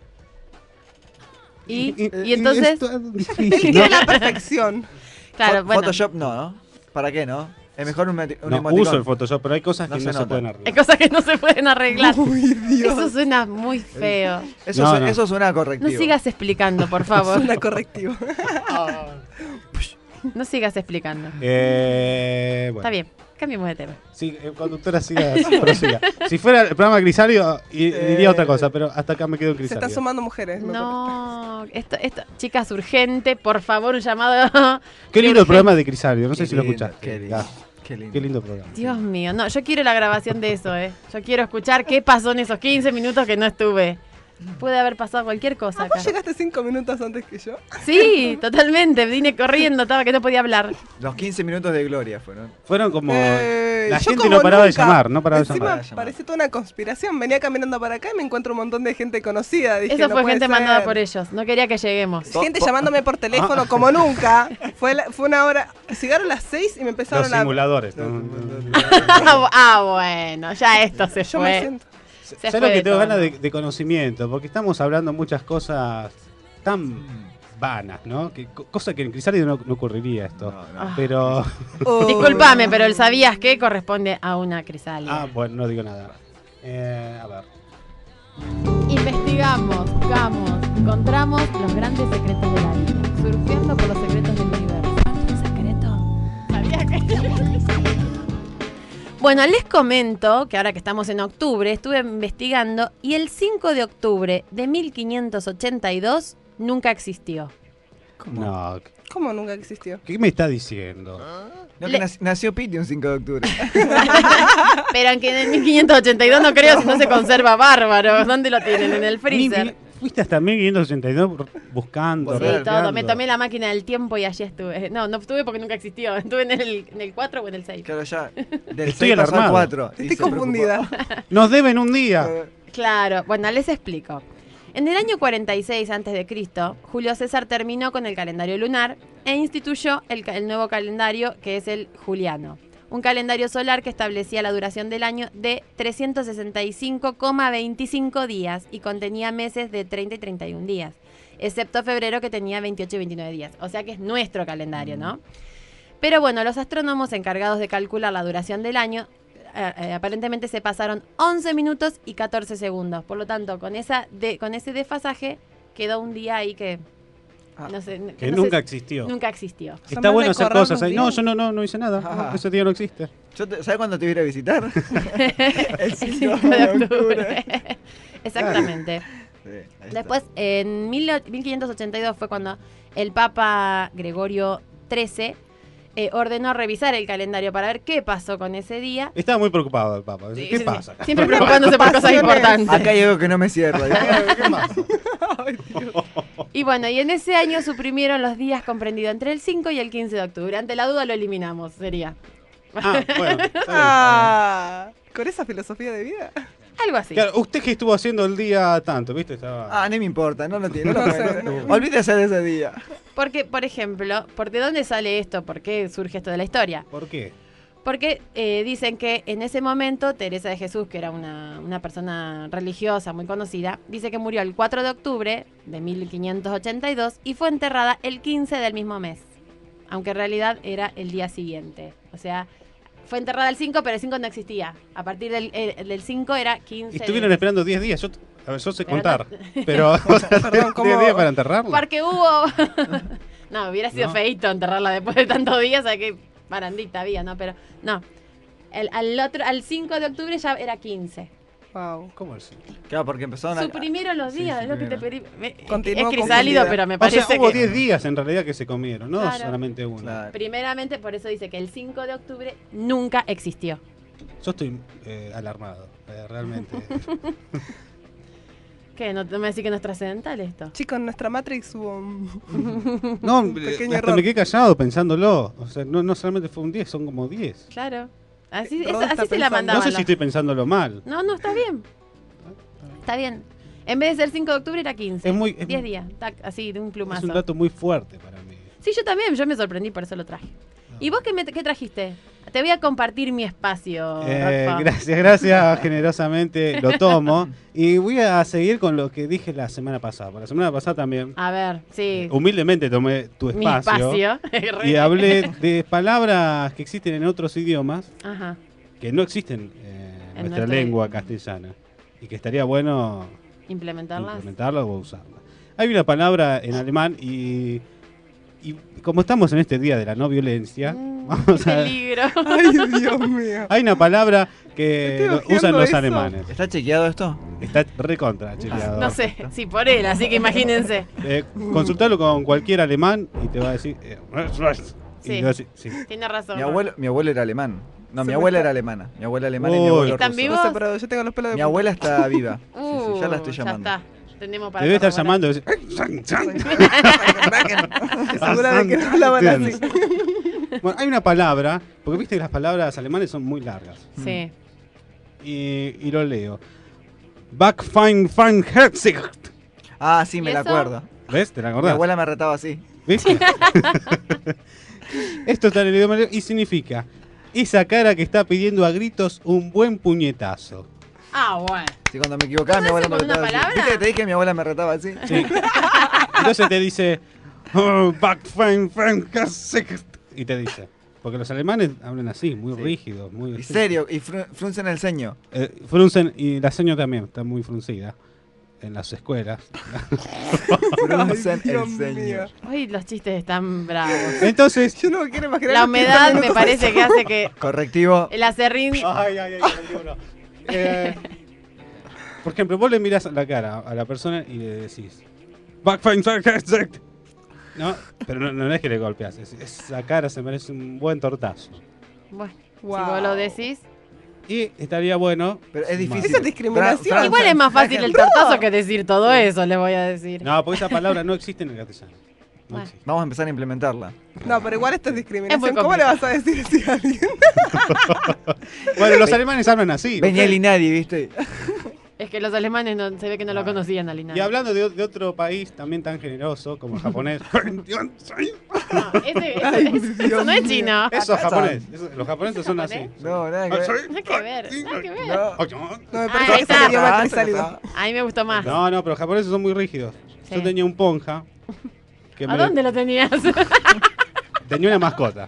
¿Y entonces?
esto es
Él
difícil,
quiere
¿no?
la perfección.
Claro, bueno.
Photoshop no. ¿Para qué no? Es mejor un
No,
emoticón.
uso el Photoshop, pero hay cosas
No
que
se
no se
nota.
pueden
Hay
arreglar.
cosas que no se pueden arreglar.
Uy, Dios.
Eso suena muy feo.
Eso suena
No
correctivo.
sigas explicando, por favor.
Una correctiva.
No sigas explicando.
Bueno.
Está bien. Cambiemos de tema.
Sí, conductora, prosiga. Si fuera el programa Crisario, diría otra cosa, pero hasta acá me quedo en
Se
Crisario.
están sumando mujeres. me parece.
No, esto, chicas, urgente, por favor, un llamado.
Qué lindo el
urgente.
programa de Crisario, no sé
Qué
si lo
lindo,
escuchaste.
qué lindo.
Ah,
Qué lindo.
qué lindo programa.
Dios mío, no, yo quiero la grabación de eso, Yo quiero escuchar qué pasó en esos 15 minutos que no estuve. Puede haber pasado cualquier cosa acá.
¿Vos llegaste 5 minutos antes que yo?
Sí, totalmente, vine corriendo, estaba que no podía hablar.
Los 15 minutos de gloria fueron.
Fueron como... la
yo
gente
como
no paraba de
nunca.
llamar, no paraba de
Encima
llamar.
parece toda una conspiración. Venía caminando para acá y me encuentro un montón de gente conocida. Dije,
Eso
no
fue
puede
gente
ser.
mandada por ellos, no quería que lleguemos.
Gente llamándome por teléfono como nunca. Fue una hora. Llegaron las 6 y me empezaron
Los
a.
simuladores.
Bueno, ya esto se
Yo me
fue.
siento.
Se
¿Sabes
fue
lo que
de
tengo
todo.
ganas de conocimiento? Porque estamos hablando muchas cosas tan vanas, ¿no? Cosa que en Crisario no ocurriría esto.
No.
Pero...
Oh.
Disculpame, pero el sabías que corresponde a una crisálida.
bueno, no digo nada. A ver.
Investigamos, buscamos, encontramos los grandes secretos de la vida, surfeando por los secretos del universo. ¿Un secreto? ¿Sabías que? Bueno, les comento que ahora que estamos en octubre, estuve investigando y el 5 de octubre de 1582 nunca existió.
No,
¿Cómo nunca existió?
¿qué me está diciendo?
No,
Le-
que nació Piti un 5 de octubre.
Pero aunque en el 1582 no creo si no se conserva bárbaro. ¿Dónde lo tienen? En el freezer.
Fuiste hasta 1582 buscando.
Sí,
Bueno,
todo. Me tomé la máquina del tiempo y allí estuve. No estuve porque nunca existió. Estuve en el 4 o en el 6.
Claro, ya. Del
Estoy
6 pasó al
alarmado.
4.
Estoy confundida.
Nos deben un día.
Claro, bueno, les explico. En el año 46 a.C., Julio César terminó con el calendario lunar e instituyó el nuevo calendario que es el juliano. Un calendario solar que establecía la duración del año de 365,25 días y contenía meses de 30 y 31 días, excepto febrero que tenía 28 y 29 días. O sea que es nuestro calendario, ¿no? Pero bueno, los astrónomos encargados de calcular la duración del año aparentemente se pasaron 11 minutos y 14 segundos. Por lo tanto, con ese desfasaje quedó un día ahí que no sé,
Que
no
nunca
sé-
existió.
nunca existió.
Son
Está
más
bueno
de
hacer
correr
cosas
los
ahí. No,
días.
yo no hice nada. No, ese día no existe.
¿Sabes cuándo te voy a ir a visitar? El 5
5
de octubre.
Exactamente.
Sí, ahí está.
Después, en 1582 fue cuando el Papa Gregorio XIII ordenó revisar el calendario para ver qué pasó con ese día.
Estaba muy preocupado el Papa.
Sí,
¿Qué
sí,
pasa?
sí. Siempre preocupándose por cosas
Pasiones.
importantes.
Acá hay algo que no me cierra.
¿Qué pasa?
Y bueno, y en ese año suprimieron los días comprendidos entre el 5 y el 15 de octubre. Ante la duda lo eliminamos, sería.
Ah, bueno. está bien.
Ah, con esa filosofía de vida.
Algo así.
Claro, usted que estuvo haciendo el día tanto, ¿viste? Estaba...
Ah, no me importa, no lo tiene. No
No
lo
sé,
tiene.
no.
Olvídese de ese día.
Porque, por ejemplo, ¿de dónde sale esto? ¿Por qué surge esto de la historia?
¿Por qué?
Porque dicen que en ese momento Teresa de Jesús, que era una persona religiosa muy conocida, dice que murió el 4 de octubre de 1582 y fue enterrada el 15 del mismo mes, aunque en realidad era el día siguiente. O sea, fue enterrada el 5, pero el 5 no existía. A partir del 5 era 15.
Estuvieron esperando 10 días. Yo sé
Pero
contar.
no-
Pero,
Perdón, ¿cómo?
10 días para enterrarla.
Porque hubo... no, hubiera sido
No.
feíto enterrarla después de tantos días, o sea que barandita había, ¿no? Pero no. Al 5 de octubre ya era 15.
Wow.
¿Cómo es?
Claro, porque empezaron a.
Suprimieron los
Sí,
días, es lo que te pedí.
suprimieron.
Continúo
Es crisálido,
confundida.
pero me
O
parece
sea, hubo
que...
10 días en realidad que se comieron, no
Claro.
solamente uno.
Claro.
Primeramente, por eso dice que el 5 de octubre nunca existió.
Yo estoy alarmado, realmente.
¿Qué? ¿No me decís que no es trascendental esto?
Chicos, en nuestra Matrix hubo un...
No,
pequeño
hasta
error.
me quedé callado pensándolo. O sea, no solamente fue un 10, son como 10.
Claro. Así,
Rodo está
así se la
pensando.
mandaban.
No sé
los-
si estoy pensándolo mal.
No, está bien. Está bien. En vez de ser 5 de octubre era 15.
Es muy-
10 días. Tac, así, de un plumazo.
Es un dato muy fuerte para mí.
Sí, yo también. Yo me sorprendí, por eso lo traje. ¿Y vos qué trajiste? Te voy a compartir mi espacio, Rafa.
Gracias, generosamente lo tomo. Y voy a seguir con lo que dije la semana pasada. Porque la semana pasada también,
A ver, sí.
humildemente tomé tu
Mi
espacio.
espacio.
Y hablé de palabras que existen en otros idiomas
Ajá.
que no existen en nuestra
nuestro
lengua castellana. Y que estaría bueno
Implementarlas.
implementarla o usarla. Hay una palabra en alemán y Y como estamos en este día de la no violencia, vamos a...
Peligro.
Ay, Dios mío.
Hay una palabra que
Estoy
usan
hojeando
los
eso.
alemanes.
¿Está chequeado esto?
Está recontra chequeado.
No sé, sí, por él, así que imagínense.
Consultalo con cualquier alemán y te va a decir... y
Sí.
te va a decir, sí.
Tiene razón.
Mi abuelo era alemán. No,
Se
mi
me
abuela
está-
era alemana. Mi abuela alemana y
Uy.
mi abuelo
¿Están
ruso.
vivos?
No sé, pero yo tengo los pelos de
Mi
punta.
abuela está viva. Sí, sí, ya la estoy llamando.
Ya está. Tenemos para
Te debe estar
corroborar.
llamando.
Segura de que no hablaban así.
Bueno, hay una palabra, porque viste que las palabras alemanes son muy largas.
Sí.
Y lo leo. Backfeinfeinherzig.
Ah, sí, me
¿Y
la
eso?
acuerdo.
¿Ves? ¿Te la
Mi
acordás?
abuela me retaba así.
¿Viste? Esto está en el idioma alemán y significa esa cara que está pidiendo a gritos un buen puñetazo.
Ah, bueno.
Sí, cuando me equivocaba, mi
¿Con
abuela me
una
retaba así.
palabra?
¿Viste que te dije que mi abuela me retaba así?
Sí. Entonces te dice "Oh, Backfeinfeinherzig", y te dice. Porque los alemanes hablan así, muy rígidos, muy...
Y serio, y fruncen el ceño.
Fruncen, y la seño también está muy fruncida en las escuelas.
Fruncen
Dios
el ceño.
mío.
Hoy los chistes están bravos.
Entonces...
Yo no me quiero imaginar.
La
lo que
humedad
están
me
en
parece que hace que
Correctivo.
el acerrín...
Ay, el libro. Por ejemplo, vos le mirás a la cara a la persona y le decís Backfeinfeinherzig. No, pero no es que le golpeas, esa cara se merece un buen tortazo.
Bueno,
Wow.
si vos lo decís...
Y estaría bueno...
Pero es difícil.
Esa es discriminación.
Francia.
Igual es más fácil el tortazo que decir todo eso, le voy a decir.
No, porque esa palabra no existe en el castellano. No
Bueno.
existe.
Vamos a empezar a implementarla.
No, pero igual esto es
Es
discriminación.
muy
¿Cómo le
complicado.
vas a decir así a alguien?
Bueno, los alemanes hablan así.
Venía el Inadi, ¿viste?
Es que los alemanes no, se ve que no lo conocían al Inadi.
Y hablando de otro país también tan generoso como el japonés.
No, eso no es chino.
Eso es japonés. Los japoneses son así.
¿Japonés?
No, nada que ver.
Nada que ver, nada que ver.
No.
No, me
Ah,
parece
ahí
que es
está.
el idioma
Ah,
crisálida.
A mí me gustó más.
No, pero los japoneses son muy rígidos.
Sí.
Yo tenía un ponja que
¿A dónde lo tenías?
tenía una mascota.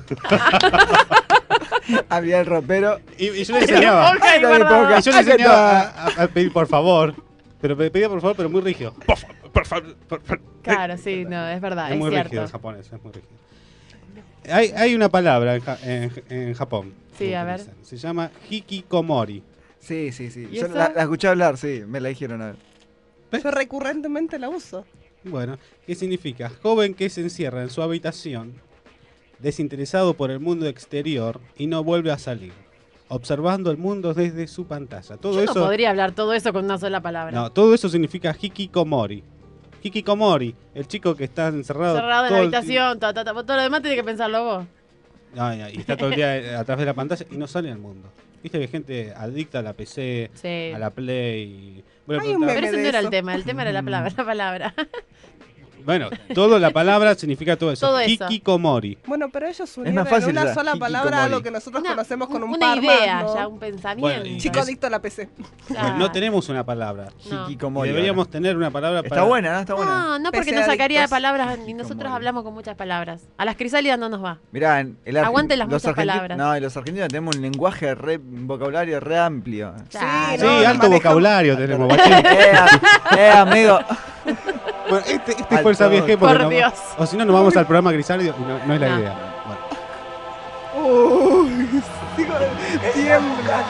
Abría el ropero.
Y yo le enseñaba.
Ponja ahí
Ay, no me
guardado.
pongas.
Y yo le enseñaba a pedir por favor. Pero me pedía por favor, pero muy rígido. Por favor.
Claro, sí, no, es verdad,
Es
es
muy rígido
cierto.
el japonés, es muy rígido. Hay una palabra en Japón.
Sí,
que
a ver.
utilizan. Se llama hikikomori.
Sí, sí, sí.
¿Y
Yo
eso?
la escuché hablar, sí. Me la dijeron a ver.
Yo recurrentemente la uso.
Bueno, ¿qué significa? Joven que se encierra en su habitación, desinteresado por el mundo exterior y no vuelve a salir, observando el mundo desde su pantalla. Todo
Yo no
eso,
podría hablar todo eso con una sola palabra.
no, todo eso significa hikikomori. Hikikomori, el chico que está encerrado,
Cerrado en la
todo el
habitación, todo lo demás tiene que pensarlo vos.
No, y está todo el día a través de la pantalla y no sale al mundo. Viste que hay gente adicta a la PC,
Sí.
a la Play. Bueno,
Hay un
Pero
meme
ese
de
no era
eso.
el tema era la palabra. La palabra.
bueno, toda la palabra significa todo eso.
Todo eso.
Hikikomori.
Bueno, pero ellos
más
unieron
fácil
en una
ya,
sola palabra
hikikomori.
algo que nosotros conocemos con un
una
par
idea,
más, ¿no?
ya un pensamiento.
Bueno, y-
Chico
Es-
adicto a la PC.
Claro.
Bueno, no tenemos una palabra.
No.
Hikikomori.
Deberíamos tener una palabra
Está
para...
buena, ¿no? Está buena.
No, no, porque
Pese
nos
a
sacaría
adictos.
palabras y nosotros
Hikikomori.
hablamos con muchas palabras. A las crisálidas no nos va.
Mirá,
Aguanten las
los
muchas
argentinos-
palabras.
No, y los argentinos tenemos un lenguaje, un vocabulario re amplio.
Claro.
Sí,
no,
alto
manejamos-
vocabulario tenemos, guachín.
Amigo.
Bueno, este fue el
Alto.
Sabía Qué, porque
Por
no-
Dios.
o si no, nos vamos al programa Grisálido y no es la
No.
idea. Bueno.
Uy, sigo tiembla.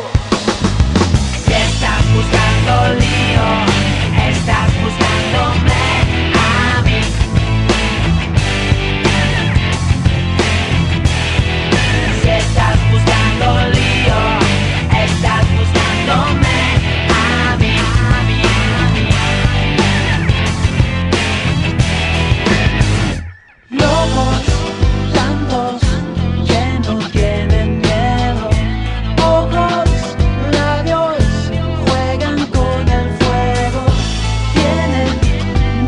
Si estás buscando lío, estás buscándome a mí. Si estás buscando lío, estás buscándome a mí. Locos, tantos que no tienen miedo. Ojos, labios, juegan con el fuego. Tienen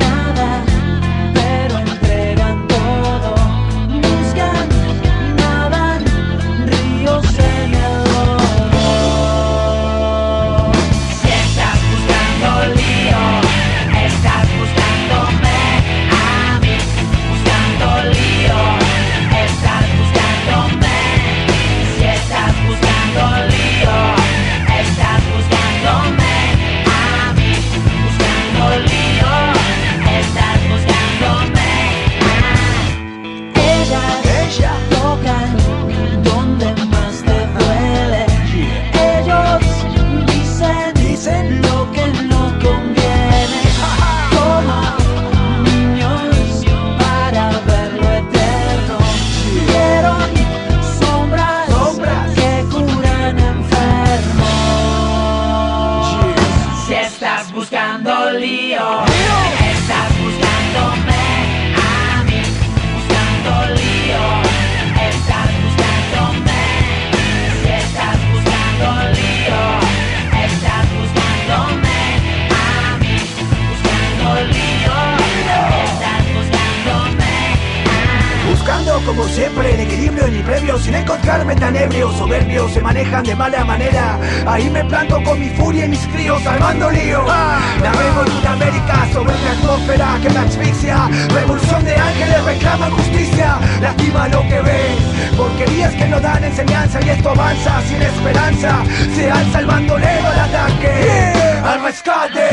previo sin encontrarme tan ebrio. Soberbios se manejan de mala manera. Ahí me planto con mi furia y mis críos armando lío. Navego en una América sobre una atmósfera que me asfixia. Revolución de ángeles reclaman justicia. Lastima lo que ven, porquerías que no dan enseñanza. Y esto avanza sin esperanza. Se alza el bandolero al ataque, al rescate.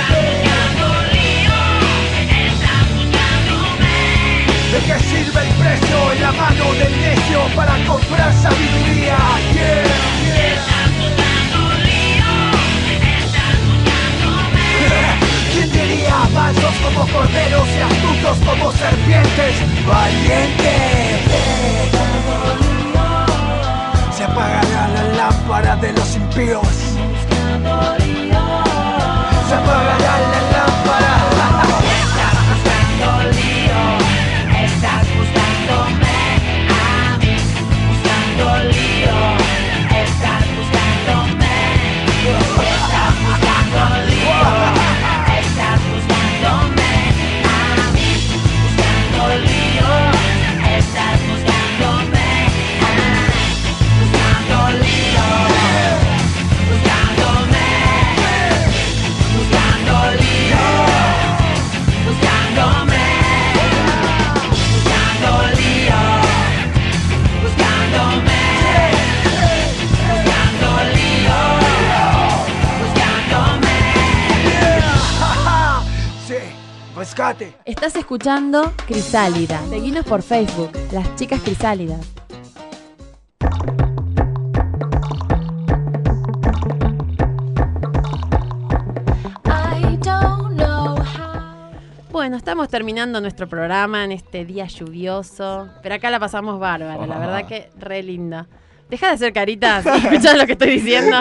¿De qué sirve el precio en la mano del necio para comprar sabiduría? ¿Quién diría? Falsos como corderos y astutos como serpientes. Valiente. Se apagará la lámpara de los impíos. Se apagará la lámpara.
Estás buscando lío, estás buscándome a mí. Buscando lío, estás buscándome. Estás buscando lío, estás buscándome a mí. Buscando lío, estás buscándome a mí. Buscando lío, buscándome. Buscando lío, buscándome. Buscando lío, buscándome. Buscando lío, buscándome.
Sí, rescate.
Estás escuchando Crisálida. Seguinos por Facebook, Las Chicas Crisálidas. Bueno, estamos terminando nuestro programa en este día lluvioso, pero acá la pasamos bárbaro, la verdad que re linda. Deja de hacer caritas, escuchás lo que estoy diciendo.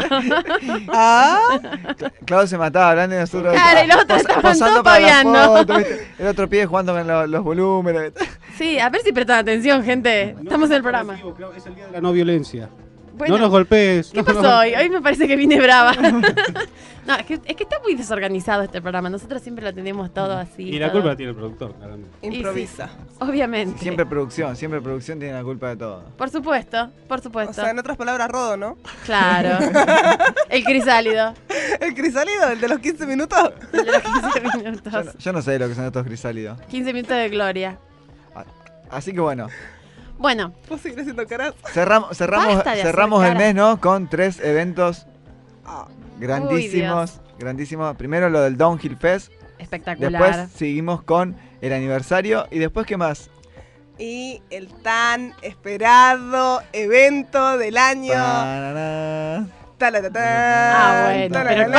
Claudio se mataba hablando y nosotros
Claro, el otro estaban
posando
todos
para la
paviando.
foto, ¿viste? El otro pie jugando con los volúmenes.
Sí, a ver si prestan atención, gente. Estamos en el programa.
Es el día de la no violencia.
Bueno,
no nos golpees.
¿qué pasó hoy? Hoy me parece que vine brava. No, es que está muy desorganizado este programa. Nosotros siempre lo tenemos todo así.
Y la
todo.
culpa la tiene el productor, claramente.
Improvisa.
Sí, obviamente.
Siempre producción tiene la culpa de todo.
Por supuesto, por supuesto.
O sea, en otras palabras, Rodo, ¿no?
Claro. El crisálido.
El crisálido, el de los 15 minutos.
El de los 15 minutos.
Yo no sé lo que son estos crisálidos.
15 minutos de gloria.
Así que bueno,
Bueno,
Vos seguir haciendo caras.
cerramos
Basta de hacer
el
caras.
mes, ¿no? Con 3 eventos grandísimos. Grandísimos. Primero lo del Downhill Fest.
espectacular.
Después seguimos con el aniversario. Y después, ¿qué más?
Y el tan esperado evento del año.
Tarará.
Bueno, pero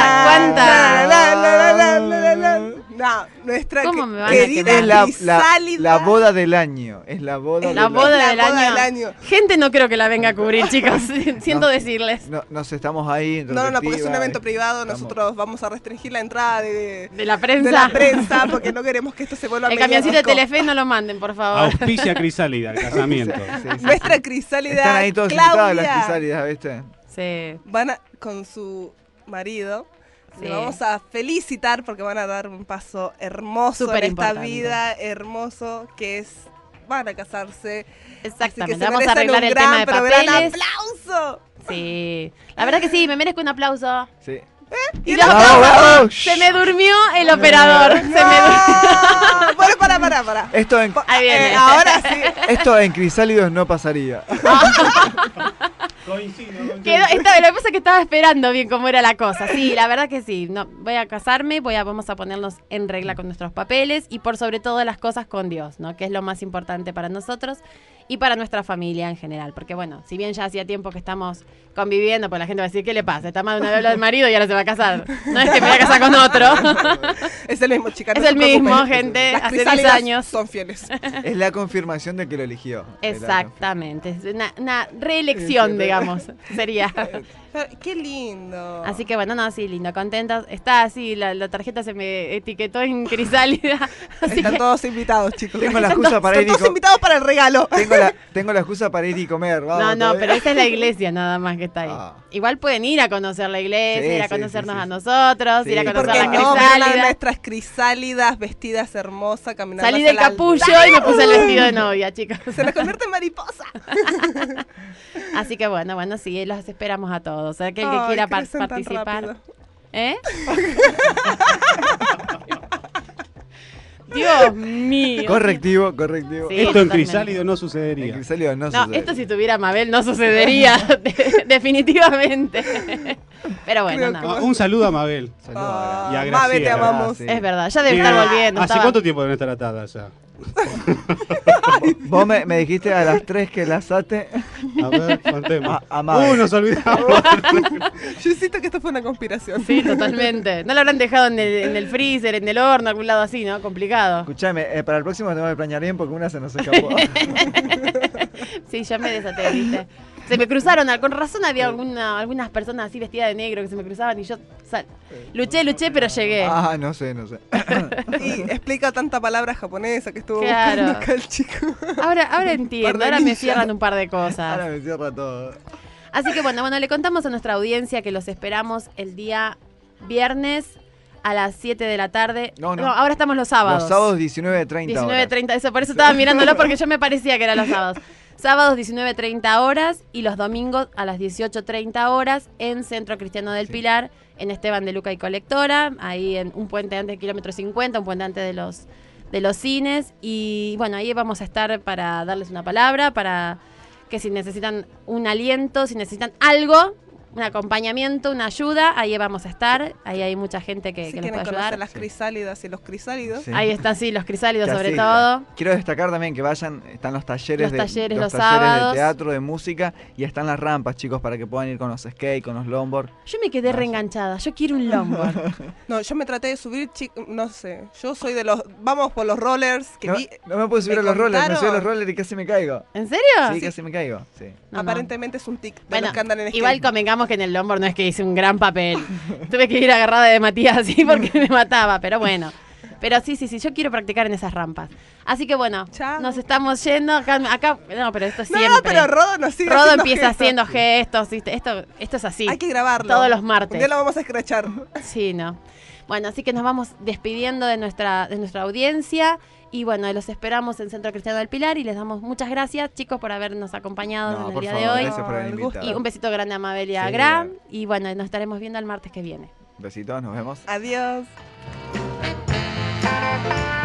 ¿cuánta?
No, nuestra
¿Cómo me van a
querida
quemar?
Es la boda del año. Es la boda
La
del
boda
Es la
del
boda
año.
del año.
Gente no creo que la venga a cubrir, chicos. Siento
No.
decirles.
No, nos estamos ahí. en
No, porque es un
retrospectiva,
evento privado.
estamos-
Nosotros vamos a restringir la entrada
De la prensa.
de la prensa porque no queremos que esto se vuelva
El camioncito de
mediático.
Telefe no lo manden, por favor.
Auspicia Crisálida, el casamiento.
Sí, sí.
Nuestra crisálida
Están ahí todos invitados
Claudia.
las crisálidas, ¿viste?
Sí.
Van con su marido.
Sí.
Le vamos a felicitar porque van a dar un paso hermoso
Súper
en esta
importante.
vida, hermoso, que es, van a casarse.
Exactamente.
Así que se
Vamos a
merecen
arreglar
un
el
gran,
tema de
pero gran
papeles.
aplauso.
Sí. La verdad que sí, me merezco un aplauso.
Sí.
Y
Y
los
la-
¡Bravo,
aplausos.
bravo!
Se me durmió el operador. Se me durmió.
¡No! Bueno, para.
Esto en,
Ahí viene.
Ahora sí.
esto en Crisálidos no pasaría.
Coincido.
Lo que pasa es que estaba esperando bien cómo era la cosa. Sí, la verdad que sí. No, voy a casarme, vamos a ponernos en regla con nuestros papeles y por sobre todo las cosas con Dios, ¿no? Que es lo más importante para nosotros y para nuestra familia en general. Porque bueno, si bien ya hacía tiempo que estamos conviviendo, pues la gente va a decir, ¿qué le pasa? Está mal una vez del marido y ahora se va a casar. No es que me voy a casar con otro.
Es el mismo, chicas.
Es
no
el
se preocupen.
mismo, gente,
Las
hace 10
crisálidas
años.
son fieles.
Es la confirmación de que lo eligió.
Exactamente. Es una reelección, digamos. Sería.
Qué lindo.
Así que bueno, no, sí, lindo, contentos. Está así, la tarjeta se me etiquetó en Crisálida. Así
Están
que
todos invitados, chicos.
Tengo la excusa para ir
Están todos invitados para el regalo.
Tengo tengo la excusa para ir y comer.
No,
Vamos,
no,
todavía.
pero esa es la iglesia nada más que está ahí.
Ah.
Igual pueden ir a conocer la iglesia,
Sí,
ir a
sí,
conocernos
sí, sí.
a nosotros,
Sí.
ir a conocer
Porque
la
no, vieron a
crisálida.
nuestras crisálidas vestidas hermosas caminando
Salí
hacia
del
el
capullo
altar.
y me puse el vestido de novia, chicos.
Se nos convierte en mariposa.
Así que bueno, sí, los esperamos a todos. Aquel que
Ay,
quiera
crecen tan
participar.
rápido.
¿Eh? Dios mío.
Correctivo.
Sí.
Esto en
totalmente.
Crisálido no
En
sucedería.
Crisálido no
No,
sucede.
esto si tuviera Mabel no sucedería, definitivamente. Pero bueno,
Creo
no.
que-
Un saludo a Mabel.
Saludos,
Ah,
Y a
Mabe, te
Graciela.
amamos.
Sí.
Es verdad, ya debe
Sí.
estar volviendo.
¿Hace
estaba-
cuánto tiempo deben estar atadas ya?
Vos me dijiste a las 3 que las ate.
A ver, contemos.
A Mabel.
Nos olvidamos.
Yo siento que esto fue una conspiración.
Sí, totalmente. No lo habrán dejado en el freezer, en el horno, algún lado así, ¿no? Complicado.
Escuchame, para el próximo tengo que planear bien porque una se nos escapó.
Sí, ya me desaté, ¿viste? Se me cruzaron, con razón había algunas personas así vestidas de negro que se me cruzaban y yo luché, pero llegué.
Ah, no sé.
Y explica tanta palabra japonesa que estuvo
Claro.
buscando acá el chico.
Ahora entiendo, ahora me cierran un par de cosas.
Ahora me cierra todo.
Así que bueno, le contamos a nuestra audiencia que los esperamos el día viernes a las 7 de la tarde.
No.
Ahora estamos los sábados.
Los sábados 19:30 horas.
19:30, eso, por eso estaba mirándolo porque yo me parecía que eran los sábados. Sábados 19:30 horas y los domingos a las 18:30 horas en Centro Cristiano del
Sí.
Pilar, en Esteban de Luca y Colectora, ahí en un puente antes del kilómetro 50, un puente antes de los cines. Y bueno, ahí vamos a estar para darles una palabra, para que si necesitan un aliento, si necesitan algo, un acompañamiento, una ayuda, ahí vamos a estar. Ahí hay mucha gente que
Si
nos
quieren
puede
conocer
ayudar.
las crisálidas y los crisálidos.
Sí.
Ahí están, sí, los crisálidos
Que
sobre
asistan.
todo.
Quiero destacar también que vayan, están los talleres,
Los talleres los
talleres
sábados.
de teatro, de música y están las rampas, chicos, para que puedan ir con los skate, con los longboard.
Yo me quedé reenganchada, yo quiero un longboard.
No, yo me traté de subir, no sé. Yo soy de los. Vamos por los rollers que
No,
vi.
no me puedo subir a los rollers, me
contaron-
subí a los rollers y casi me caigo.
¿En serio?
Sí,
Sí.
casi me caigo. Sí.
No, no.
Aparentemente es un tic de
Bueno,
los que andan en skate.
igual convengamos que en el longboard no es que hice un gran papel. Tuve que ir agarrada de Matías así porque me mataba, pero bueno. Pero sí, yo quiero practicar en esas rampas. Así que bueno,
Chao.
nos estamos yendo acá, no, pero esto
No,
siempre.
pero Rodo nos sigue
Rodo
haciendo
empieza
gestos.
haciendo gestos, ¿viste? Esto es así.
Hay que grabarlo.
Todos los martes.
Un día lo vamos a escrachar.
Sí, no. Bueno, así que nos vamos despidiendo de nuestra audiencia. Y bueno, los esperamos en Centro Cristiano del Pilar y les damos muchas gracias, chicos, por habernos acompañado
No,
en el
por
día
favor,
de hoy.
gracias por haber
El gusto.
invitado.
Y un besito grande a Mabel y a
Sí,
Gram.
claro.
Y bueno, nos estaremos viendo el martes que viene.
Besitos, nos vemos.
Adiós.